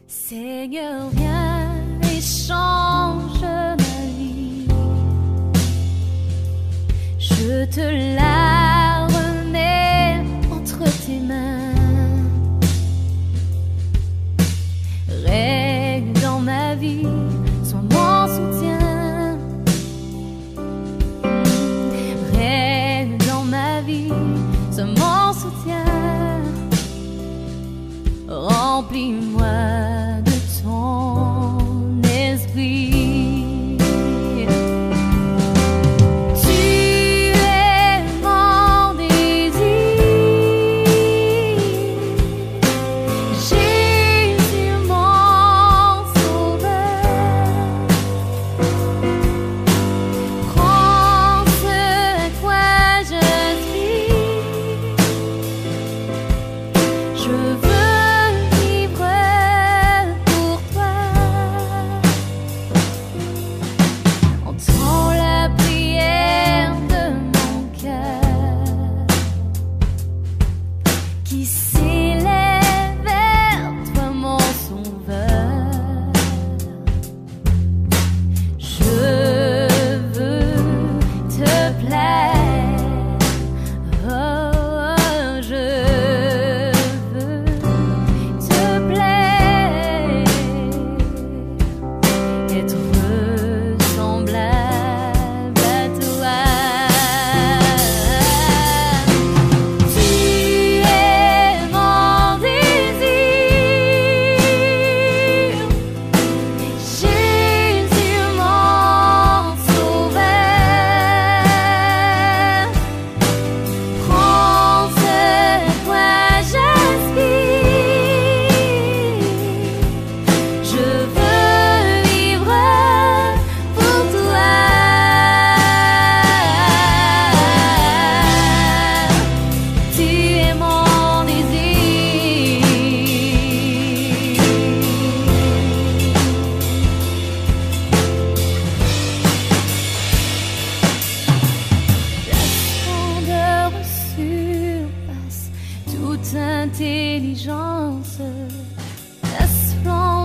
Seigneur, viens et change ma vie. Je te la remets entre tes mains. Règne dans ma vie, sois mon soutien. Règne dans ma vie, sois mon soutien. Remplis-moi de ton esprit. Tu es mon désir, Jésus mon sauveur. Prends ce quoi je suis. Je veux qui s'élève vers toi, mon sauveur. Je veux te plaire, oh, je veux te plaire, être semblable à toi. Toute intelligence, la splendeur